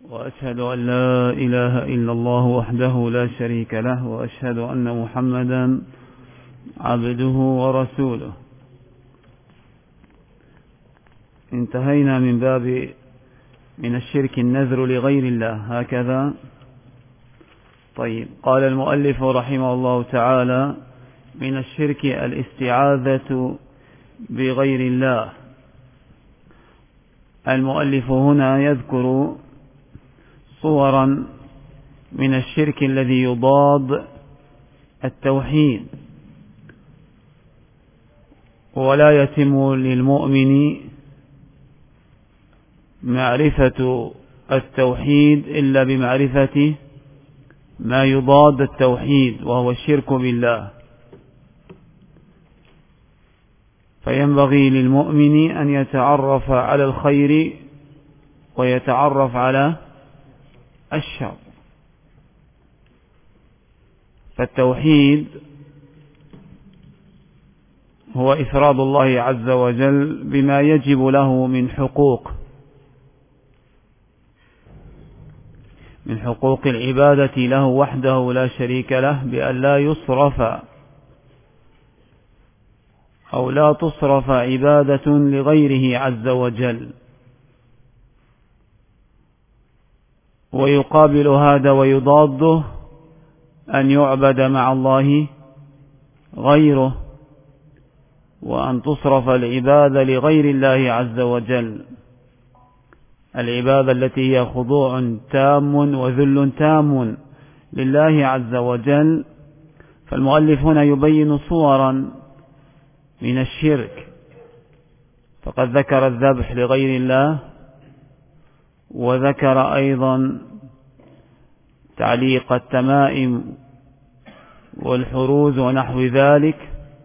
وأشهد أن لا إله إلا الله وحده لا شريك له، وأشهد أن محمدا عبده ورسوله. انتهينا من باب من الشرك النذر لغير الله، هكذا. طيب، قال المؤلف رحمه الله تعالى: من الشرك الاستعاذة بغير الله. المؤلف هنا يذكر صورا من الشرك الذي يضاد التوحيد، ولا يتم للمؤمن معرفة التوحيد إلا بمعرفة ما يضاد التوحيد، وهو الشرك بالله. فينبغي للمؤمن أن يتعرف على الخير ويتعرف على الشر. فالتوحيد هو إفراد الله عز وجل بما يجب له من حقوق العبادة له وحده لا شريك له، بأن لا يصرف أو لا تصرف عبادة لغيره عز وجل. ويقابل هذا ويضاده أن يعبد مع الله غيره، وأن تصرف العبادة لغير الله عز وجل، العبادة التي هي خضوع تام وذل تام لله عز وجل. فالمؤلف هنا يبين صورا من الشرك، فقد ذكر الذبح لغير الله، وذكر أيضا تعليق التمائم والحروز ونحو ذلك،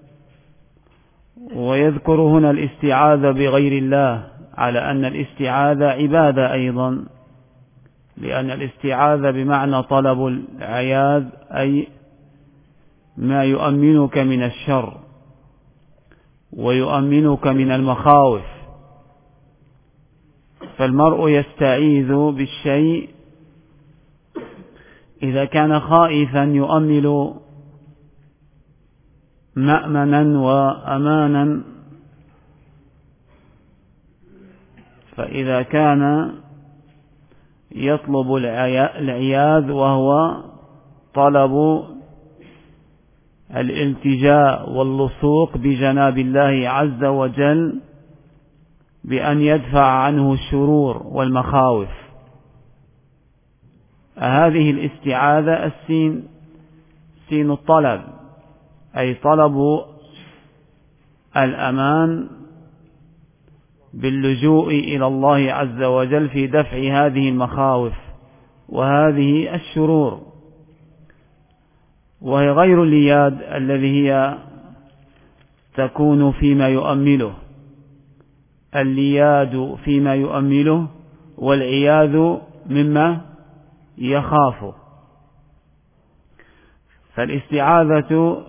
ويذكر هنا الاستعاذة بغير الله، على أن الاستعاذة عبادة أيضا، لأن الاستعاذة بمعنى طلب العياذ، أي ما يؤمنك من الشر ويؤمنك من المخاوف. فالمرء يستعيذ بالشيء إذا كان خائفا يؤمل مأمنا وأمانا، فإذا كان يطلب العياذ وهو طلب الالتجاء واللصوق بجناب الله عز وجل بأن يدفع عنه الشرور والمخاوف، هذه الاستعاذة السين سين الطلب، أي طلب الأمان باللجوء إلى الله عز وجل في دفع هذه المخاوف وهذه الشرور. وهي غير الياد الذي هي تكون فيما يؤمله، الياد فيما يؤمله والعياذ مما يخافه. فالاستعاذة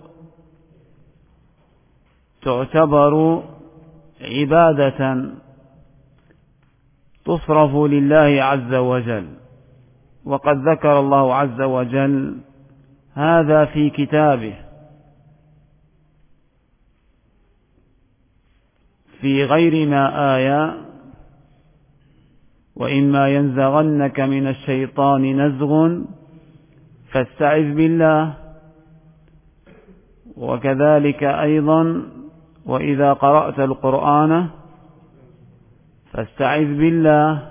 تعتبر عبادة تصرف لله عز وجل، وقد ذكر الله عز وجل هذا في كتابه في غير ما آية: وإما ينزغنك من الشيطان نزغ فاستعذ بالله. وكذلك أيضا: وإذا قرأت القرآن فاستعذ بالله.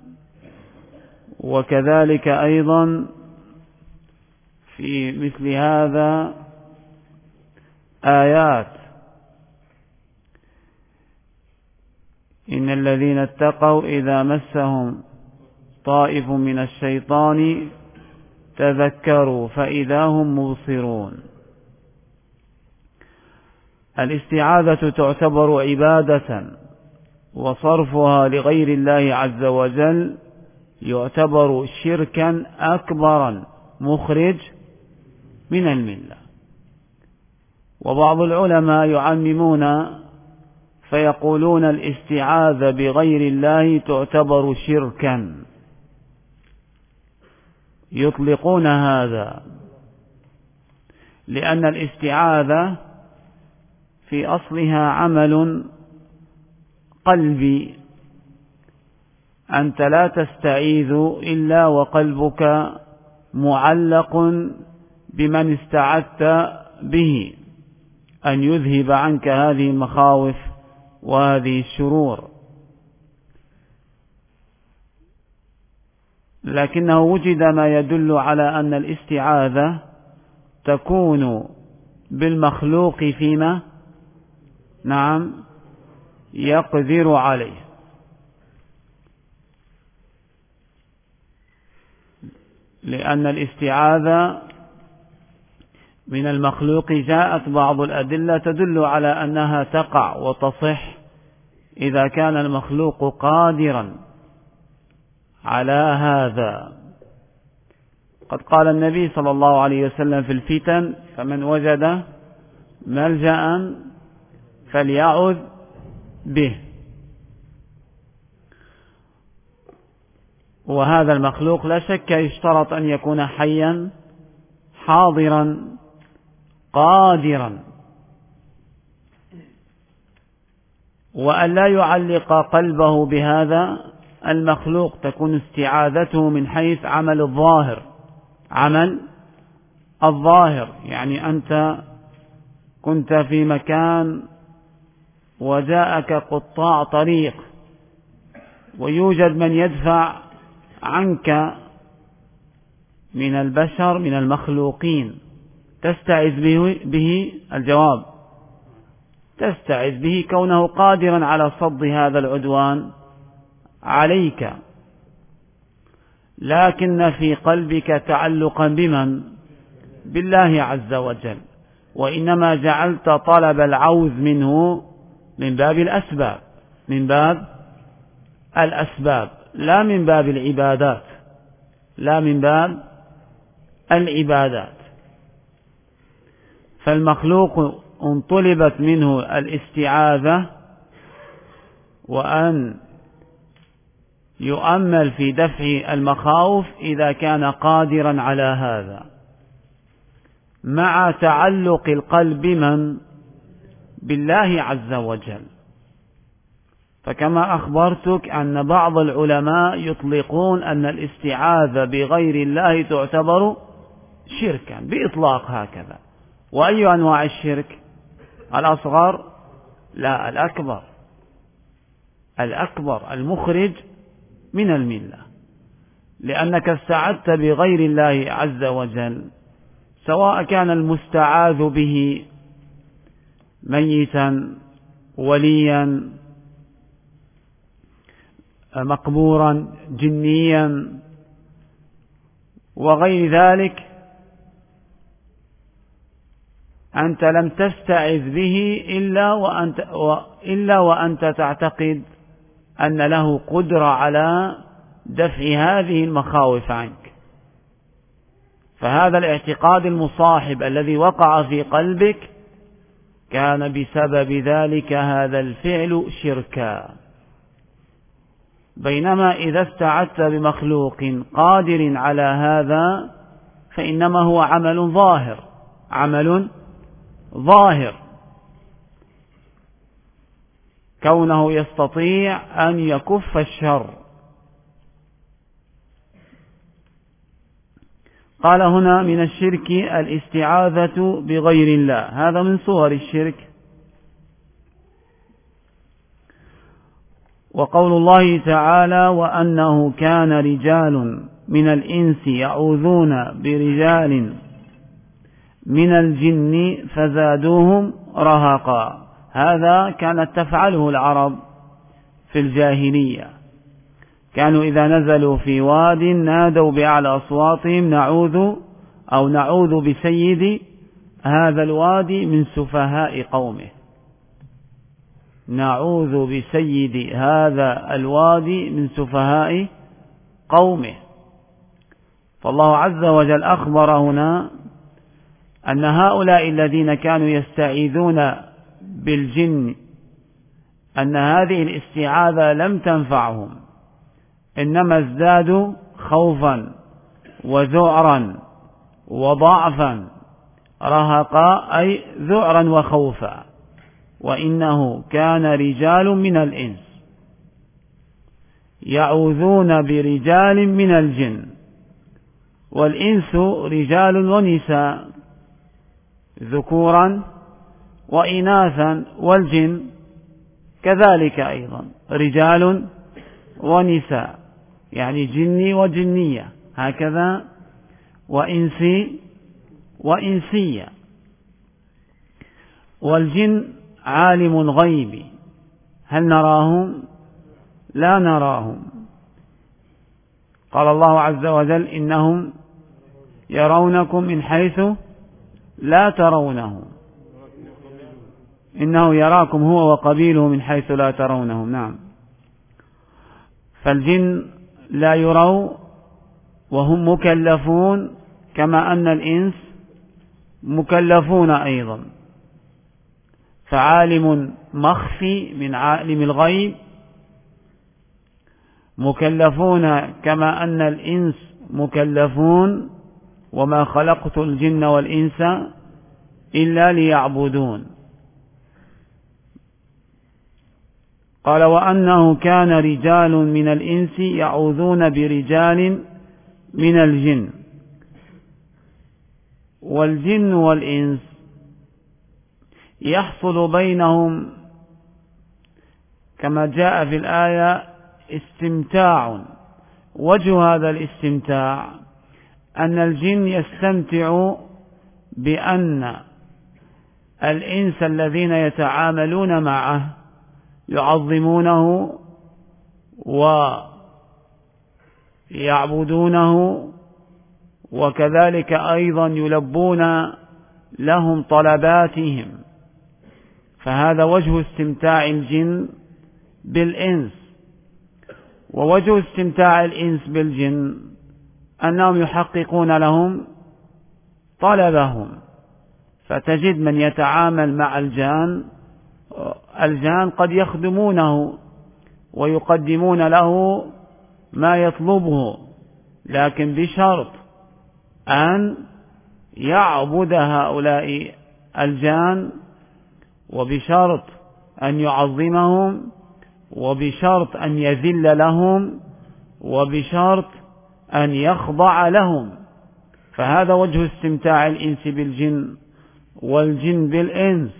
وكذلك أيضا في مثل هذا آيات: إن الذين اتقوا إذا مسهم طائف من الشيطان تذكروا فإذا هم مبصرون. الاستعاذة تعتبر عبادة، وصرفها لغير الله عز وجل يعتبر شركا أكبرا مخرج من الملة. وبعض العلماء يعممون فيقولون الاستعاذة بغير الله تعتبر شركا، يطلقون هذا، لأن الاستعاذة في أصلها عمل قلبي، أنت لا تستعيذ إلا وقلبك معلق بمن استعذت به أن يذهب عنك هذه المخاوف وهذه الشرور. لكنه وجد ما يدل على أن الاستعاذة تكون بالمخلوق فيما يقدر عليه، لأن الاستعاذة من المخلوق جاءت بعض الأدلة تدل على أنها تقع وتصح إذا كان المخلوق قادرا على هذا. قد قال النبي صلى الله عليه وسلم في الفتن: فمن وجد ملجأ فليعذ به. وهذا المخلوق لا شك يشترط أن يكون حيا حاضرا قادرا، وأن لا يعلق قلبه بهذا المخلوق، تكون استعاذته من حيث عمل الظاهر. يعني أنت كنت في مكان وجاءك قطاع طريق ويوجد من يدفع عنك من البشر من المخلوقين، تستعذ به؟ الجواب: تستعذ به كونه قادرا على صد هذا العدوان عليك، لكن في قلبك تعلقا بمن؟ بالله عز وجل، وإنما جعلت طلب العوذ منه من باب الأسباب، لا من باب العبادات. فالمخلوق ان طلبت منه الاستعاذة وأن يؤمل في دفع المخاوف إذا كان قادرا على هذا، مع تعلق القلب بالله عز وجل. فكما أخبرتك أن بعض العلماء يطلقون أن الاستعاذة بغير الله تعتبر شركا بإطلاق هكذا. وأي أنواع الشرك؟ الأصغر؟ لا، الأكبر المخرج من الملة، لأنك استعذت بغير الله عز وجل، سواء كان المستعاذ به ميتا، وليا، مقبورا، جنيا وغير ذلك، أنت لم تستعذ به إلا وأنت تعتقد أن له قدرة على دفع هذه المخاوف عنك. فهذا الاعتقاد المصاحب الذي وقع في قلبك كان بسبب ذلك هذا الفعل شركا. بينما إذا استعذت بمخلوق قادر على هذا فإنما هو عمل ظاهر، كونه يستطيع أن يكف الشر. قال هنا: من الشرك الاستعاذة بغير الله، هذا من صور الشرك. وقول الله تعالى: وأنه كان رجال من الإنس يعوذون برجال من الجن فزادوهم رهقا، هذا كانت تفعله العرب في الجاهلية، كانوا إذا نزلوا في واد نادوا بأعلى أصواتهم: نعوذ بسيد هذا الوادي من سفهاء قومه، نعوذ بسيد هذا الوادي من سفهاء قومه. فالله عز وجل أخبر هنا أن هؤلاء الذين كانوا يستعيذون بالجن أن هذه الاستعاذة لم تنفعهم، إنما ازدادوا خوفا وذعرا وضعفا، رهقا أي ذعرا وخوفا. وإنه كان رجال من الإنس يعوذون برجال من الجن. والإنس رجال ونساء، ذكورا وإناثا، والجن كذلك أيضا رجال ونساء، يعني جني وجنية هكذا، وإنسي وإنسية. والجن عالم الغيب، هل نراهم؟ لا نراهم. قال الله عز وجل إنهم يرونكم من حيث لا ترونهم، إنه يراكم هو وقبيله من حيث لا ترونهم. نعم. فالجن لا يروا وهم مكلفون كما أن الإنس مكلفون أيضا. فعالم مخفي من عالم الغيب، مكلفون كما أن الإنس مكلفون. وما خلقت الجن والإنس إلا ليعبدون. قال وأنه كان رجال من الإنس يعوذون برجال من الجن. والجن والإنس يحصل بينهم كما جاء في الآية استمتاع. وجه هذا الاستمتاع أن الجن يستمتع بأن الإنس الذين يتعاملون معه يعظمونه ويعبدونه، وكذلك أيضا يلبون لهم طلباتهم. فهذا وجه استمتاع الجن بالإنس. ووجه استمتاع الإنس بالجن أنهم يحققون لهم طلبهم. فتجد من يتعامل مع الجان قد يخدمونه ويقدمون له ما يطلبه، لكن بشرط أن يعبد هؤلاء الجان، وبشرط أن يعظمهم، وبشرط أن يذل لهم، وبشرط أن يخضع لهم. فهذا وجه استمتاع الإنس بالجن والجن بالإنس.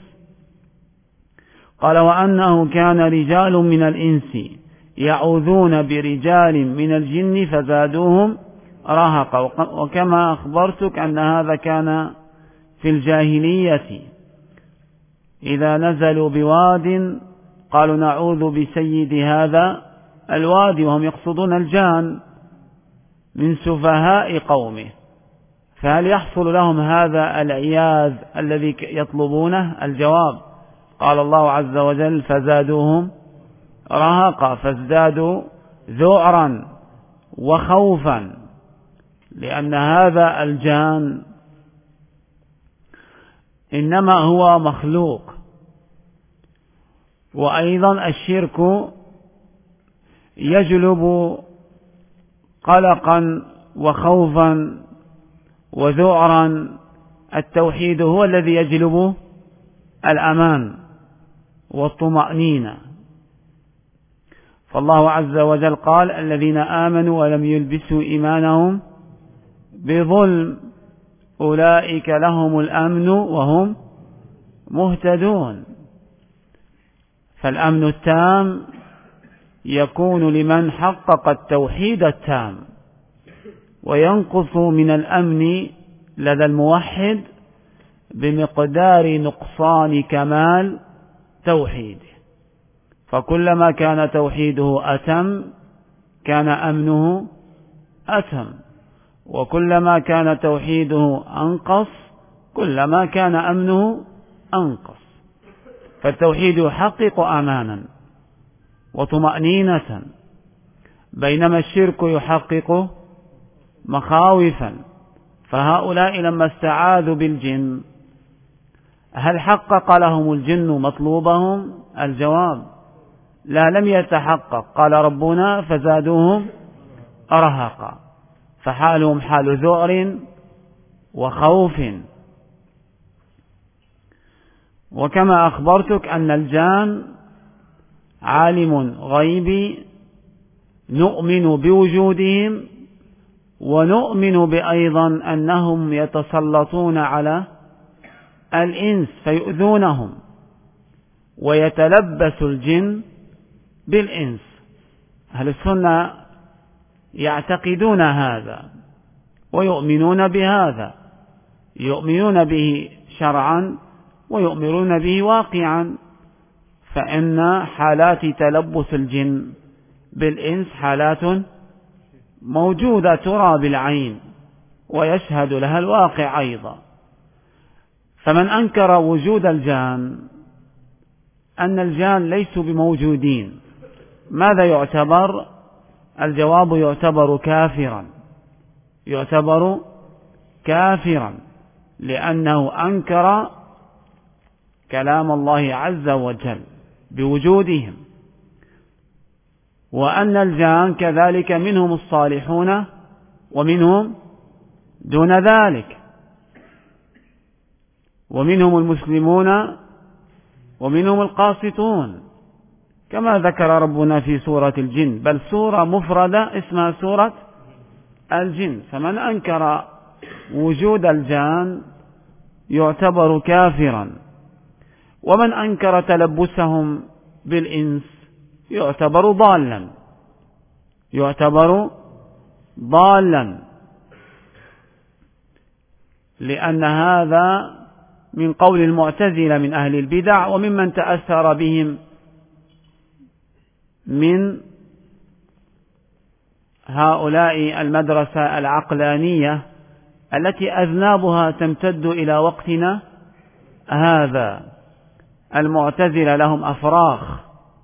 قال وأنه كان رجال من الإنس يعوذون برجال من الجن فزادوهم رهقا. وكما أخبرتك أن هذا كان في الجاهلية، إذا نزلوا بواد قالوا نعوذ بسيد هذا الوادي، وهم يقصدون الجان من سفهاء قومه. فهل يحصل لهم هذا العياذ الذي يطلبونه؟ الجواب قال الله عز وجل فزادوهم رهقا، فازدادوا ذعرا وخوفا، لأن هذا الجان إنما هو مخلوق. وأيضا الشرك يجلب قلقا وخوفا وذعرا، التوحيد هو الذي يجلب الأمان والطمأنينة. فالله عز وجل قال الذين آمنوا ولم يلبسوا إيمانهم بظلم أولئك لهم الأمن وهم مهتدون. فالأمن التام يكون لمن حقق التوحيد التام، وينقص من الأمن لدى الموحد بمقدار نقصان كمال توحيده. فكلما كان توحيده أتم كان أمنه أتم، وكلما كان توحيده أنقص كلما كان أمنه أنقص. فالتوحيد يحقق أمانا وطمأنينة، بينما الشرك يحقق مخاوفا. فهؤلاء لما استعاذوا بالجن هل حقق لهم الجن مطلوبهم؟ الجواب لا، لم يتحقق. قال ربنا فزادوهم رهقا. فحالهم حال ذعر وخوف. وكما أخبرتك أن الجان عالم غيبي نؤمن بوجودهم، ونؤمن بأيضا أنهم يتسلطون على الإنس فيؤذونهم، ويتلبس الجن بالإنس. أهل السنة يعتقدون هذا ويؤمنون بهذا، يؤمنون به شرعا ويؤمنون به واقعا، فإن حالات تلبس الجن بالإنس حالات موجودة ترى بالعين ويشهد لها الواقع أيضا. فمن أنكر وجود الجان، أن الجان ليسوا بموجودين، ماذا يعتبر؟ الجواب يعتبر كافرا، يعتبر كافرا، لأنه أنكر كلام الله عز وجل بوجودهم، وأن الجان كذلك منهم الصالحون ومنهم دون ذلك، ومنهم المسلمون ومنهم القاسطون، كما ذكر ربنا في سورة الجن، بل سورة مفردة اسمها سورة الجن. فمن أنكر وجود الجان يعتبر كافرا، ومن أنكر تلبسهم بالإنس يعتبر ضالا، يعتبر ضالا، لأن هذا من قول المعتزلة من أهل البدع، وممن تأثر بهم من هؤلاء المدرسة العقلانية التي أذنابها تمتد إلى وقتنا هذا. المعتزلة لهم أفراخ،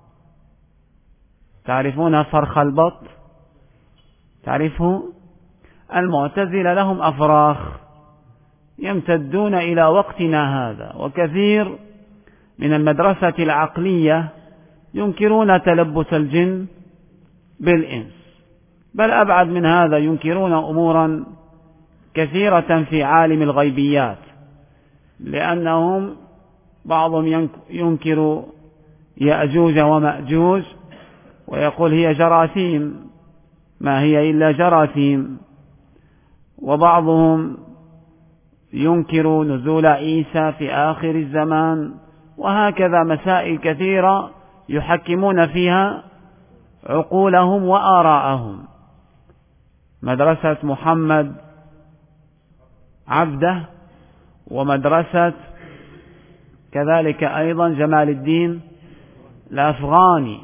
تعرفون فرخ البط؟ تعرفه؟ المعتزلة لهم أفراخ يمتدون إلى وقتنا هذا، وكثير من المدرسة العقلية ينكرون تلبس الجن بالإنس، بل أبعد من هذا ينكرون أمورا كثيرة في عالم الغيبيات، لأنهم بعضهم ينكر يأجوج ومأجوج ويقول هي جراثيم، ما هي إلا جراثيم، وبعضهم ينكر نزول عيسى في آخر الزمان، وهكذا مسائل كثيرة يحكمون فيها عقولهم وآراءهم. مدرسة محمد عبده، ومدرسة كذلك أيضا جمال الدين الأفغاني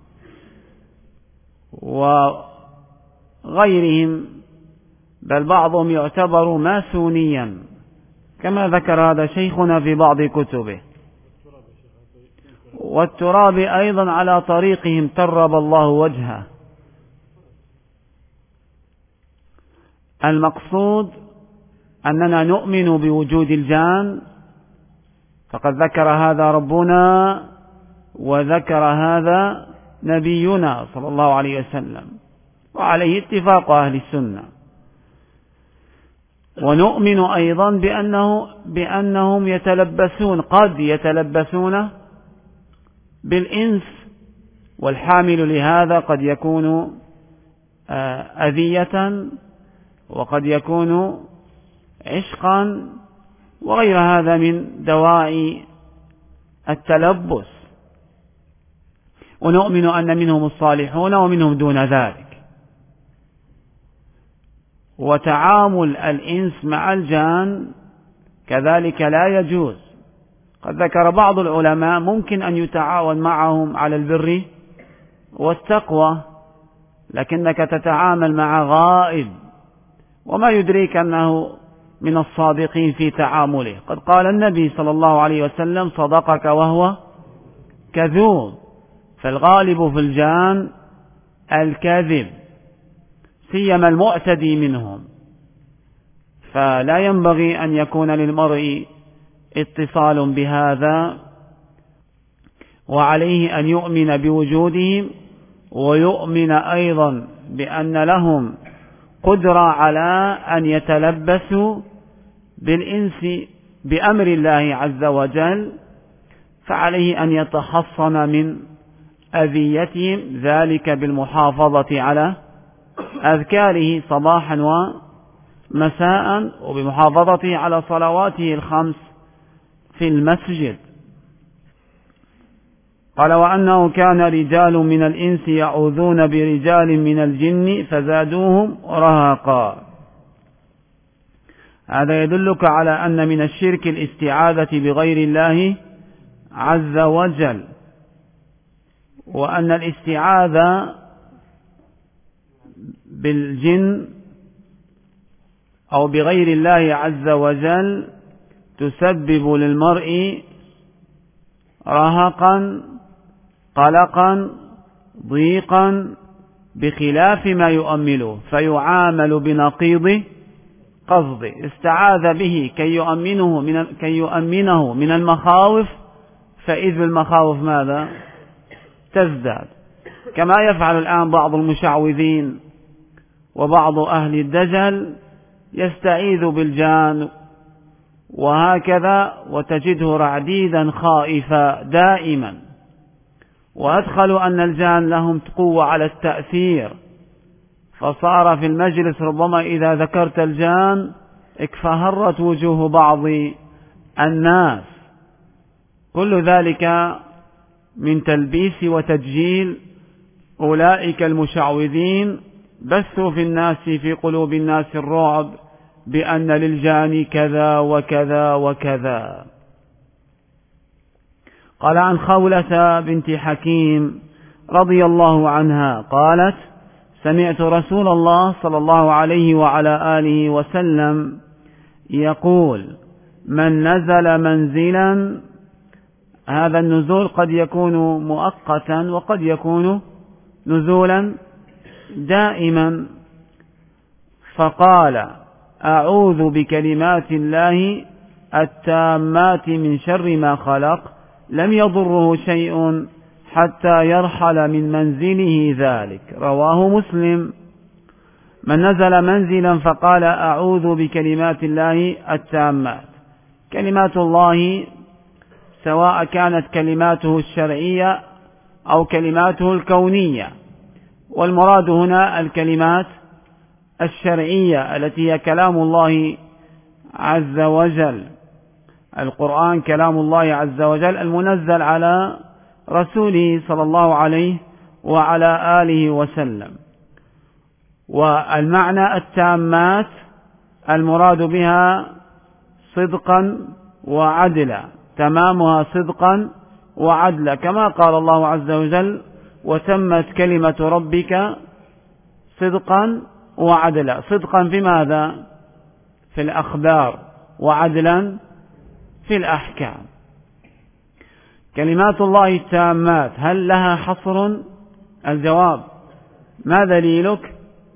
وغيرهم، بل بعضهم يعتبر ماسونيا كما ذكر هذا شيخنا في بعض كتبه. والتراب أيضا على طريقهم ترب الله وجهه. المقصود أننا نؤمن بوجود الجان، فقد ذكر هذا ربنا وذكر هذا نبينا صلى الله عليه وسلم، وعليه اتفاق أهل السنة. ونؤمن أيضا بأنهم يتلبسون، قد يتلبسون بالإنس، والحامل لهذا قد يكون أذية، وقد يكون عشقا، وغير هذا من دواعي التلبس. ونؤمن أن منهم الصالحون ومنهم دون ذلك. وتعامل الإنس مع الجان كذلك لا يجوز. قد ذكر بعض العلماء ممكن أن يتعاون معهم على البر والتقوى، لكنك تتعامل مع غائب، وما يدريك أنه من الصادقين في تعامله. قد قال النبي صلى الله عليه وسلم: صدقك وهو كذوب. فالغالب في الجان الكذب، سيما المعتدي منهم، فلا ينبغي أن يكون للمرء اتصال بهذا، وعليه أن يؤمن بوجودهم، ويؤمن أيضا بأن لهم قدرة على أن يتلبسوا بالإنس بأمر الله عز وجل، فعليه أن يتحصن من أذيتهم، ذلك بالمحافظة على أذكاره صباحا ومساء، وبمحافظته على صلواته الخمس في المسجد. قال: وأنه كان رجال من الإنس يعوذون برجال من الجن فزادوهم رهقا. هذا يدلك على أن من الشرك الاستعاذة بغير الله عز وجل، وأن الاستعاذة بالجن أو بغير الله عز وجل تسبب للمرء رهقا، قلقا، ضيقا، بخلاف ما يؤمله، فيعامل بنقيض قصده. استعاذ به كي يؤمنه من المخاوف، فإذ بالمخاوف ماذا؟ تزداد، كما يفعل الآن بعض المشعوذين وبعض أهل الدجل، يستعيذ بالجان وهكذا، وتجده رعديدا خائفا دائما، وأدخلوا أن الجان لهم قوة على التأثير، فصار في المجلس ربما إذا ذكرت الجان اكفهرت وجوه بعض الناس. كل ذلك من تلبيس وتدجيل أولئك المشعوذين، بثوا في الناس، في قلوب الناس الرعب بأن للجان كذا وكذا وكذا. قال: عن خولة بنت حكيم رضي الله عنها قالت: سمعت رسول الله صلى الله عليه وعلى آله وسلم يقول: من نزل منزلا، هذا النزول قد يكون مؤقتا وقد يكون نزولا دائما، فقال: أعوذ بكلمات الله التامات من شر ما خلق، لم يضره شيء حتى يرحل من منزله ذلك. رواه مسلم. من نزل منزلا فقال: أعوذ بكلمات الله التامات. كلمات الله سواء كانت كلماته الشرعية أو كلماته الكونية، والمراد هنا الكلمات الشرعية التي هي كلام الله عز وجل. القرآن كلام الله عز وجل المنزل على رسوله صلى الله عليه وعلى آله وسلم. والمعنى التامات المراد بها صدقا وعدلا، تمامها صدقا وعدلا، كما قال الله عز وجل: وتمت كلمة ربك صدقا وعدلا. صدقا في ماذا؟ في الأخبار، وعدلا في الأحكام. كلمات الله التامات هل لها حصر؟ الجواب: ما دليلك؟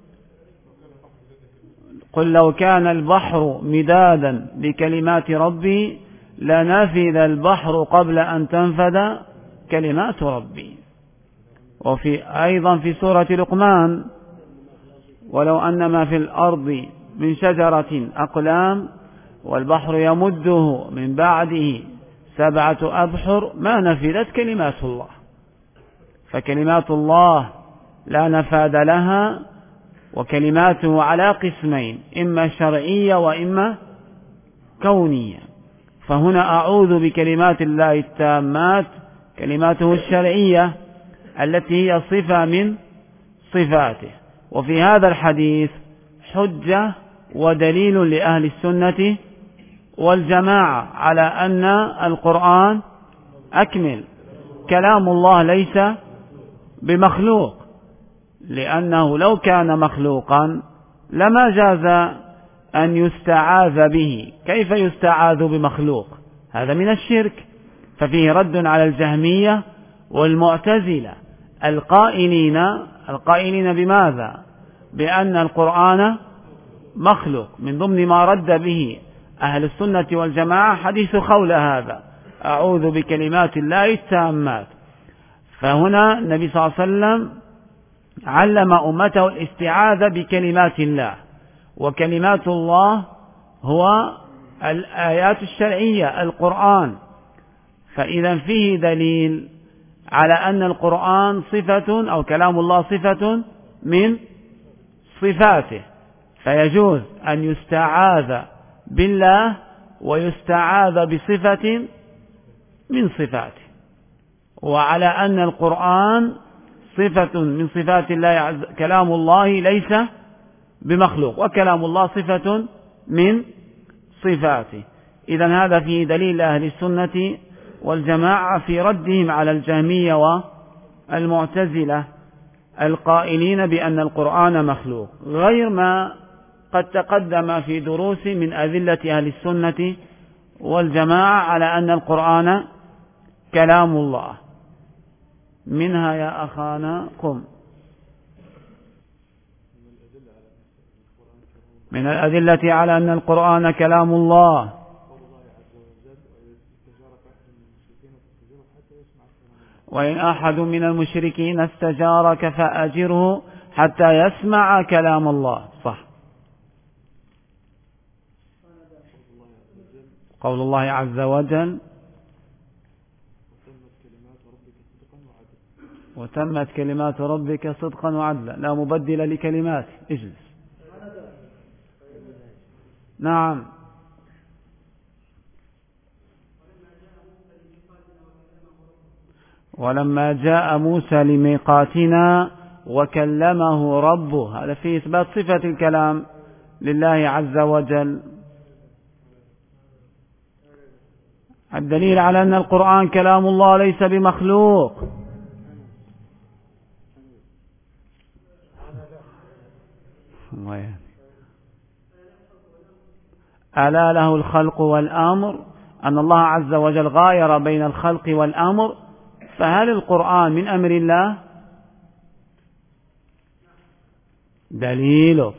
قل لو كان البحر مدادا لكلمات ربي لنفذ البحر قبل أن تنفذ كلمات ربي. وفي أيضا في سورة لقمان: ولو أن ما في الأرض من شجرة أقلام والبحر يمده من بعده 7 أبحر ما نفذت كلمات الله. فكلمات الله لا نفاذ لها، وكلماته على قسمين: إما شرعية وإما كونية. فهنا أعوذ بكلمات الله التامات، كلماته الشرعية التي هي صفة من صفاته. وفي هذا الحديث حجة ودليل لأهل السنة والجماعة على أن القرآن أكمل، كلام الله ليس بمخلوق، لأنه لو كان مخلوقا لما جاز أن يستعاذ به. كيف يستعاذ بمخلوق؟ هذا من الشرك. ففيه رد على الجهمية والمعتزلة القائلين بماذا؟ بأن القرآن مخلوق. من ضمن ما رد به أهل السنة والجماعة حديث خولة هذا: أعوذ بكلمات الله التامات. فهنا النبي صلى الله عليه وسلم علم أمته الاستعاذة بكلمات الله، وكلمات الله هو الآيات الشرعية القرآن. فإذا فيه دليل على أن القرآن صفة أو كلام الله صفة من صفاته، فيجوز أن يستعاذ بالله ويستعاذ بصفة من صفاته، وعلى أن القرآن صفة من صفات الله كلام الله ليس بمخلوق، وكلام الله صفة من صفاته. إذن هذا فيه دليل أهل السنة والجماعة في ردهم على الجهمية والمعتزلة القائلين بأن القرآن مخلوق، غير ما قد تقدم في دروس من أدلة أهل السنة والجماعة على أن القرآن كلام الله. منها يا أخانا قم. من الأدلة على أن القرآن كلام الله وإن أحد من المشركين استجارك فأجره حتى يسمع كلام الله. صح. قول الله عز وجل وتمت كلمات ربك صدقا وعدلا لا مبدل لكلماته. اجلس. نعم. ولما جاء موسى لميقاتنا وكلمه ربه، هذا فيه إثبات صفة الكلام لله عز وجل. الدليل على أن القرآن كلام الله ليس بمخلوق. ألا له الخلق والأمر، أن الله عز وجل غاير بين الخلق والأمر، فهل القرآن من أمر الله؟ دليلك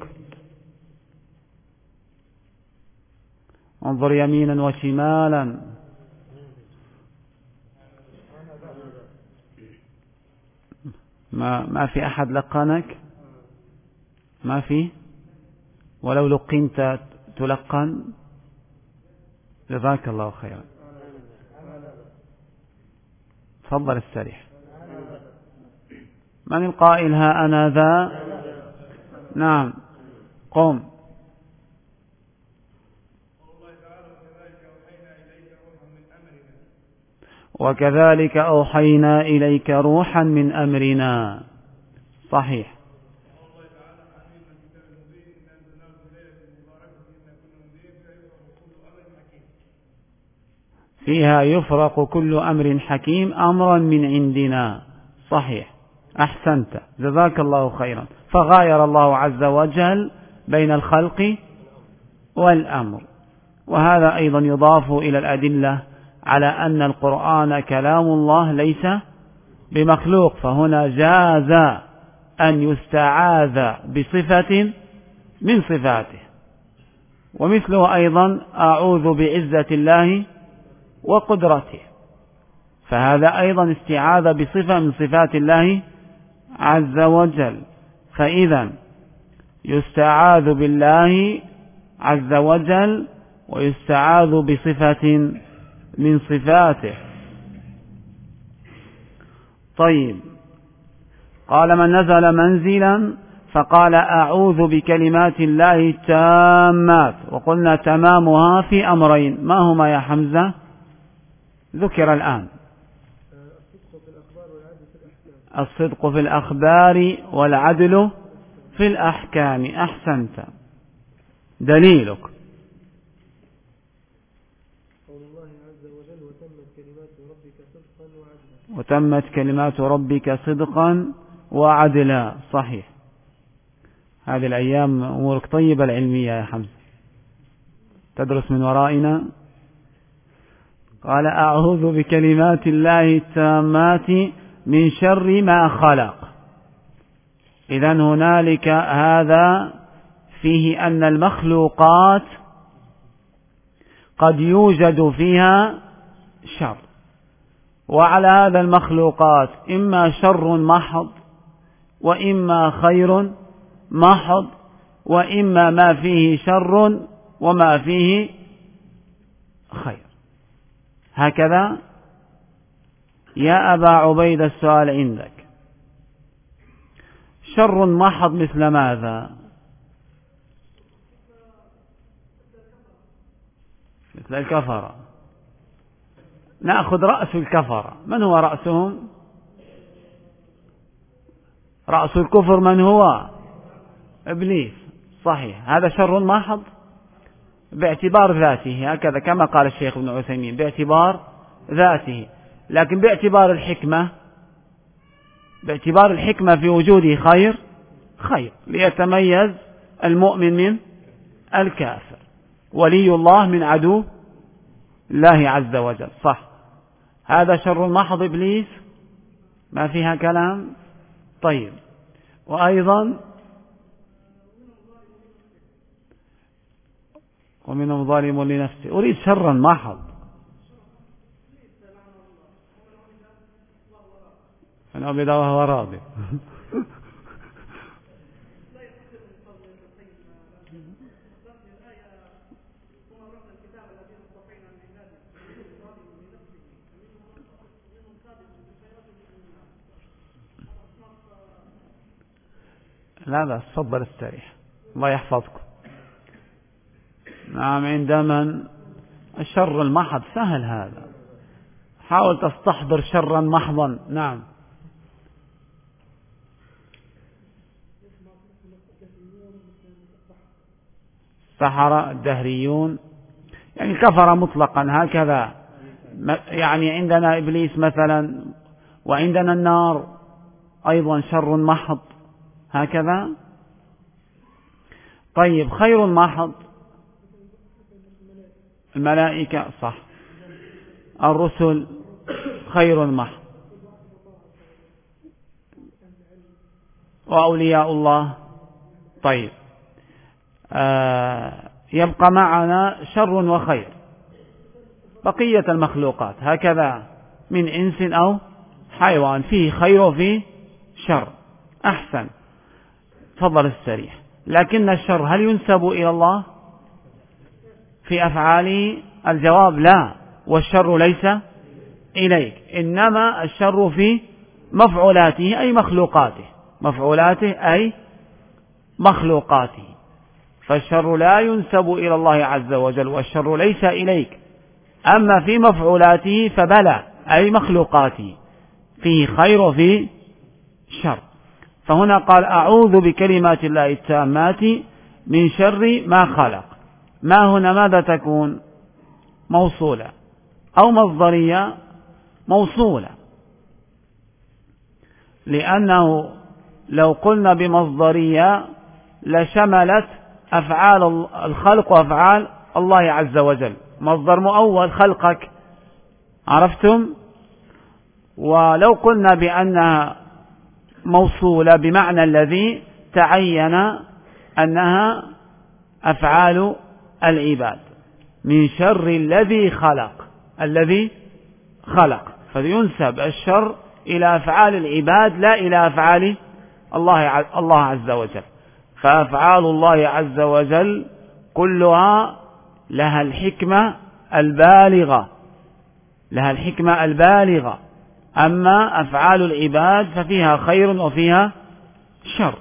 انظر يمينا وشمالا. ما في أحد لقنك؟ ما في؟ ولو لقنت تلقن؟ جزاك الله خيرا. تفضل استريح. من القائل ها أنا ذا؟ نعم قم. وكذلك أوحينا إليك روحا من أمرنا. صحيح. فيها يفرق كل أمر حكيم أمرا من عندنا. صحيح. أحسنت جزاك الله خيرا. فغاير الله عز وجل بين الخلق والأمر، وهذا أيضا يضاف إلى الأدلة على أن القرآن كلام الله ليس بمخلوق، فهنا جاز أن يستعاذ بصفة من صفاته، ومثله أيضا أعوذ بعزة الله وقدرته، فهذا أيضا استعاذ بصفة من صفات الله عز وجل. فإذا يستعاذ بالله عز وجل ويستعاذ بصفة من صفاته. طيب، قال من نزل منزلا فقال أعوذ بكلمات الله التامات، وقلنا تمامها في أمرين، ما هما يا حمزة؟ ذكر الآن. الصدق في الأخبار والعدل في الأحكام. أحسنت. دليلك قول الله عز وجل وتمت كلمات ربك صدقا وعدلا. صحيح. هذه الأيام أمورك طيبة العلمية يا حمزة، تدرس من ورائنا. قال أعوذ بكلمات الله التامات من شر ما خلق. إذن هنالك هذا فيه أن المخلوقات قد يوجد فيها شر، وعلى هذا المخلوقات إما شر محض وإما خير محض، وإما ما فيه شر وما فيه خير. هكذا. يا أبا عبيد السؤال عندك، شر محض مثل ماذا؟ مثل الكفرة. نأخذ رأس الكفرة. من هو رأسهم؟ رأس الكفر من هو؟ إبليس. صحيح، هذا شر محض باعتبار ذاته، هكذا كما قال الشيخ ابن عثيمين، باعتبار ذاته. لكن باعتبار الحكمة في وجوده خير، ليتميز المؤمن من الكافر، ولي الله من عدو الله عز وجل. صح، هذا شر محض إبليس، ما فيها كلام. طيب، وأيضا ومنهم ظالم لنفسه. أريد شرا محض. أنا أبدا وهو راضي. لا تفضل استريح، الله يحفظكم. نعم، عند من الشر المحض سهل هذا، حاول تستحضر شرا محضا. نعم. السحرة، الدهريون، يعني كفر مطلقا هكذا. يعني عندنا إبليس مثلا، وعندنا النار أيضا شر محض هكذا. طيب، خير محض الملائكة، صح، الرسل خير محض، وأولياء الله. طيب، يبقى معنا شر وخير، بقية المخلوقات هكذا من إنس أو حيوان، فيه خير وفيه شر. أحسن، تفضل السريح. لكن الشر هل ينسب إلى الله في أفعاله؟ الجواب لا، والشر ليس إليك، إنما الشر في مفعولاته أي مخلوقاته، فالشر لا ينسب إلى الله عز وجل، والشر ليس إليك. أما في مفعولاته فبلى، أي مخلوقاته، فيه خير وفيه شر. فهنا قال أعوذ بكلمات الله التامات من شر ما خلق. ما هنا ماذا تكون؟ موصولة أو مصدرية؟ موصولة، لأنه لو قلنا بمصدرية لشملت أفعال الخلق وأفعال الله عز وجل. مصدر مؤول، خلقك، عرفتم؟ ولو قلنا بأنها موصولة بمعنى الذي تعين أنها أفعال العباد، من شر الذي خلق، فينسب الشر إلى أفعال العباد لا إلى أفعال الله عز وجل. فأفعال الله عز وجل كلها لها الحكمة البالغة، أما أفعال العباد ففيها خير وفيها شر.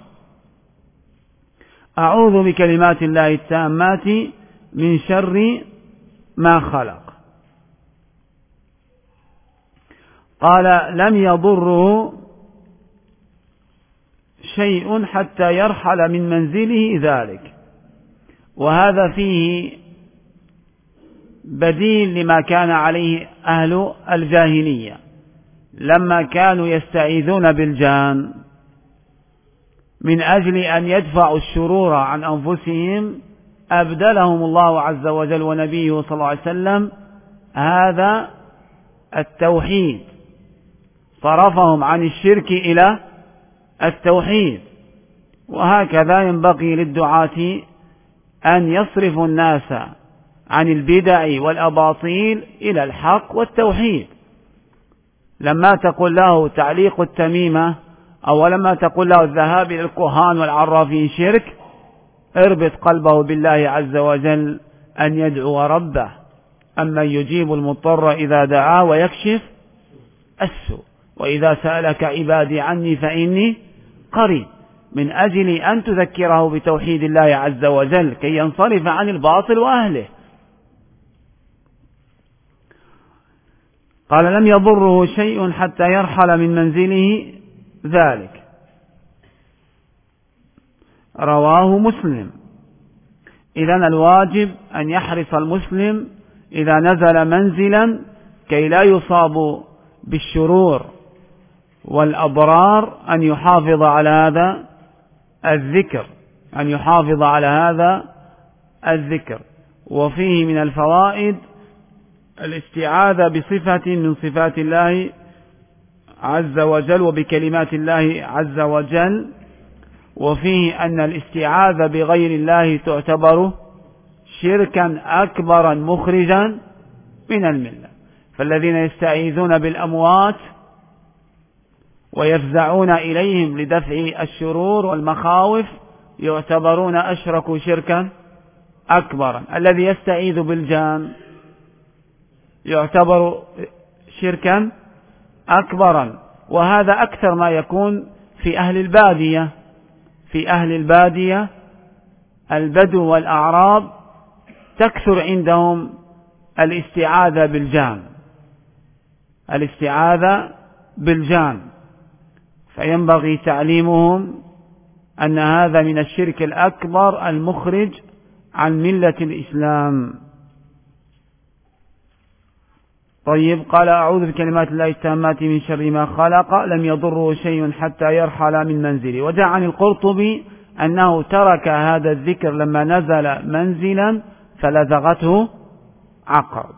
أعوذ بكلمات الله التامات من شر ما خلق. قال لم يضره شيء حتى يرحل من منزله ذلك، وهذا فيه بديل لما كان عليه أهل الجاهلية لما كانوا يستعيذون بالجان من أجل أن يدفعوا الشرور عن أنفسهم. أبدلهم الله عز وجل ونبيه صلى الله عليه وسلم هذا التوحيد، صرفهم عن الشرك إلى التوحيد. وهكذا ينبغي للدعاة أن يصرفوا الناس عن البدع والأباطيل إلى الحق والتوحيد. لما تقول له تعليق التميمة أو لما تقول له الذهاب إلى الكهان والعرافين شرك، اربط قلبه بالله عز وجل أن يدعو ربه، أما يجيب المضطر إذا دعاه ويكشف السوء، وإذا سألك عبادي عني فإني قريب، من أجل أن تذكره بتوحيد الله عز وجل كي ينصرف عن الباطل وأهله. قال لم يضره شيء حتى يرحل من منزله ذلك، رواه مسلم. إذن الواجب أن يحرص المسلم إذا نزل منزلا كي لا يصاب بالشرور والأضرار أن يحافظ على هذا الذكر، أن يحافظ على هذا الذكر. وفيه من الفوائد الاستعاذة بصفة من صفات الله عز وجل وبكلمات الله عز وجل. وفيه أن الاستعاذة بغير الله تعتبر شركا أكبرا مخرجا من الملة، فالذين يستعيذون بالأموات ويفزعون إليهم لدفع الشرور والمخاوف يعتبرون أشركوا شركا أكبرا. الذي يستعيذ بالجان يعتبر شركا أكبرا، وهذا أكثر ما يكون في أهل البادية. في أهل البادية البدو والأعراب تكثر عندهم الاستعاذة بالجان، الاستعاذة بالجان، فينبغي تعليمهم أن هذا من الشرك الأكبر المخرج عن ملة الإسلام. طيب، قال أعوذ بكلمات الله التامات من شر ما خلق، لم يضره شيء حتى يرحل من منزله. وجاء عن القرطبي أنه ترك هذا الذكر لما نزل منزلا فلزغته عقرب.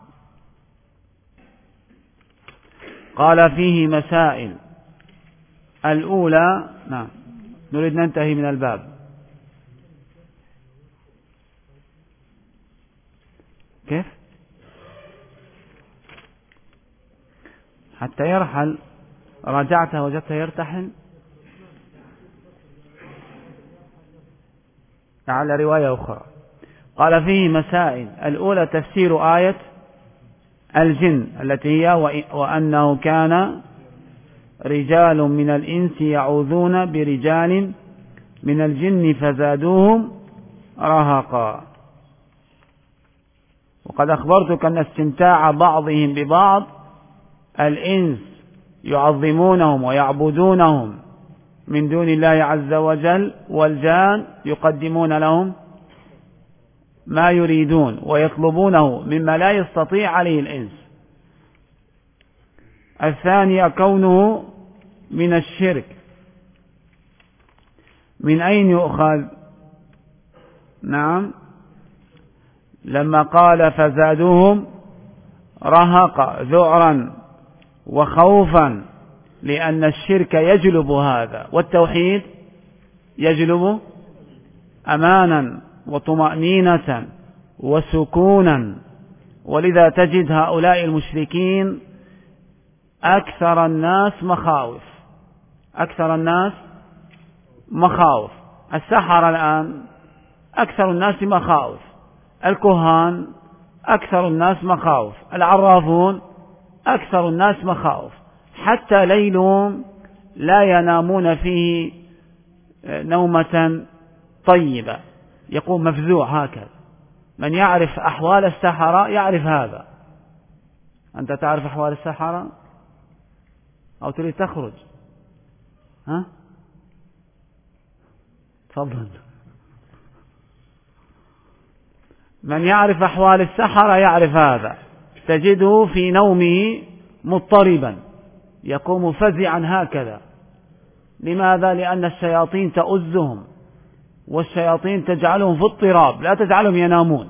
قال فيه مسائل. الأولى، نعم نريد ننتهي من الباب. كيف؟ حتى يرحل، راجعته وجدته يرتحل على رواية أخرى. قال فيه مسائل. الأولى تفسير آية الجن التي هي وأنه كان رجال من الإنس يعوذون برجال من الجن فزادوهم رهقا. وقد أخبرتك أن استمتاع بعضهم ببعض، الإنس يعظمونهم ويعبدونهم من دون الله عز وجل، والجان يقدمون لهم ما يريدون ويطلبونه مما لا يستطيع عليه الإنس. الثانية كونه من الشرك. من أين يؤخذ؟ نعم، لما قال فزادوهم رهقا ذعرا وخوفا، لأن الشرك يجلب هذا، والتوحيد يجلب أمانا وطمأنينة وسكونا. ولذا تجد هؤلاء المشركين أكثر الناس مخاوف، أكثر الناس مخاوف. السحرة الآن أكثر الناس مخاوف، الكهان أكثر الناس مخاوف، العرافون أكثر الناس مخاوف، حتى ليلهم لا ينامون فيه نومة طيبة، يقوم مفزوع هكذا. من يعرف أحوال السحرة يعرف هذا. أنت تعرف أحوال السحرة أو تريد تخرج؟ ها؟ تفضل. من يعرف أحوال السحرة يعرف هذا، تجده في نومه مضطربا، يقوم فزعا هكذا. لماذا؟ لأن الشياطين تؤزهم، والشياطين تجعلهم في اضطراب، لا تجعلهم ينامون.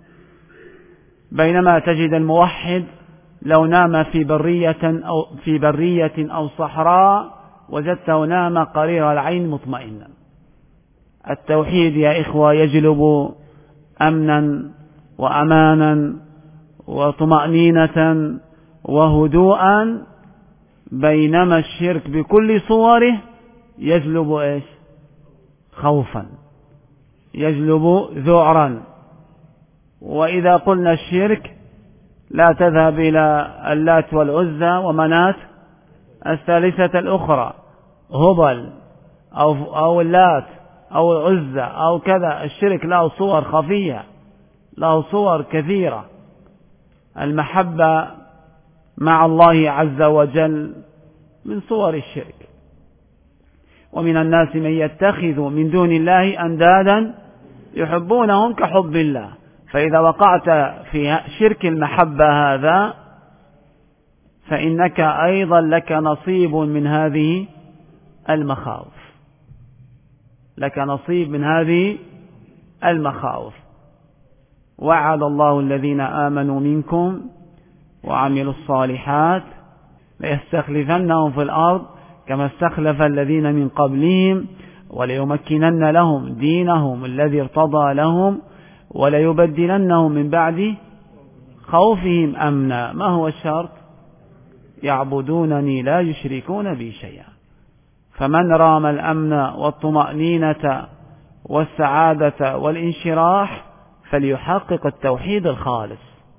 بينما تجد الموحد لو نام في برية أو صحراء وجدته نام قرير العين مطمئنا. التوحيد يا إخوة يجلب أمنا وأمانا وطمأنينة وهدوءا، بينما الشرك بكل صوره يجلب إيش؟ خوفا، يجلب ذعرا. وإذا قلنا الشرك لا تذهب إلى اللات والعزى ومنات الثالثة الأخرى، هبل أو اللات أو العزى أو كذا. الشرك له صور خفية، له صور كثيرة. المحبة مع الله عز وجل من صور الشرك. ومن الناس من يتخذ من دون الله أندادا يحبونهم كحب الله. فإذا وقعت في شرك المحبة هذا فإنك أيضا لك نصيب من هذه المخاوف، لك نصيب من هذه المخاوف. وعد الله الذين آمنوا منكم وعملوا الصالحات ليستخلفنهم في الأرض كما استخلف الذين من قبلهم وليمكنن لهم دينهم الذي ارتضى لهم وليبدلنهم من بعد خوفهم أمنا. ما هو الشرط؟ يعبدونني لا يشركون بي شيئا. فمن رام الأمن والطمأنينة والسعادة والانشراح فليحقق التوحيد الخالص.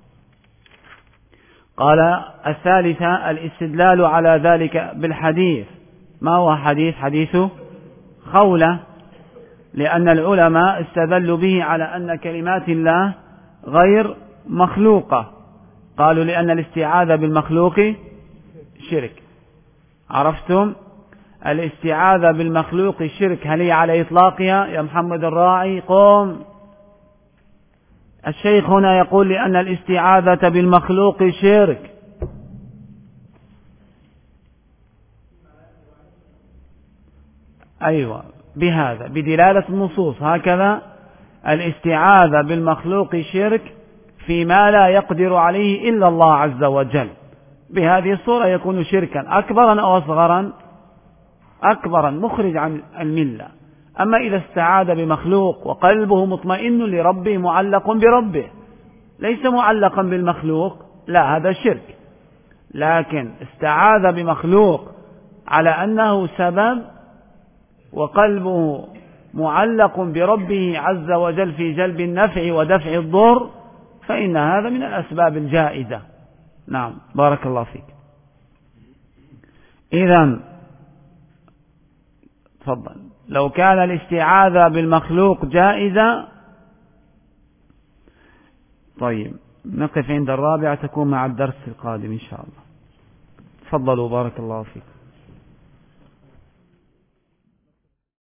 قال الثالثة الاستدلال على ذلك بالحديث. ما هو حديث خولة، لأن العلماء استدلوا به على أن كلمات الله غير مخلوقة. قالوا لأن الاستعاذة بالمخلوق شرك. عرفتم؟ الاستعاذة بالمخلوق شرك. هل هي على إطلاقها يا محمد الراعي؟ قوم. الشيخ هنا يقول لأن الاستعاذة بالمخلوق شرك. أيوة، بهذا بدلالة النصوص هكذا. الاستعاذة بالمخلوق شرك فيما لا يقدر عليه إلا الله عز وجل. بهذه الصورة يكون شركا أكبرا أو أصغرا؟ أكبرا، مخرج عن الملة. أما إذا استعاذ بمخلوق وقلبه مطمئن لربه معلق بربه ليس معلقا بالمخلوق، لا، هذا شرك. لكن استعاذ بمخلوق على أنه سبب وقلبه معلق بربه عز وجل في جلب النفع ودفع الضر فإن هذا من الأسباب الجائزة. نعم، بارك الله فيك. إذن تفضل. لو كان الاستعاذة بالمخلوق جائزة، طيب نقف عند الرابعة، تكون مع الدرس القادم إن شاء الله. تفضلوا، بارك الله فيك.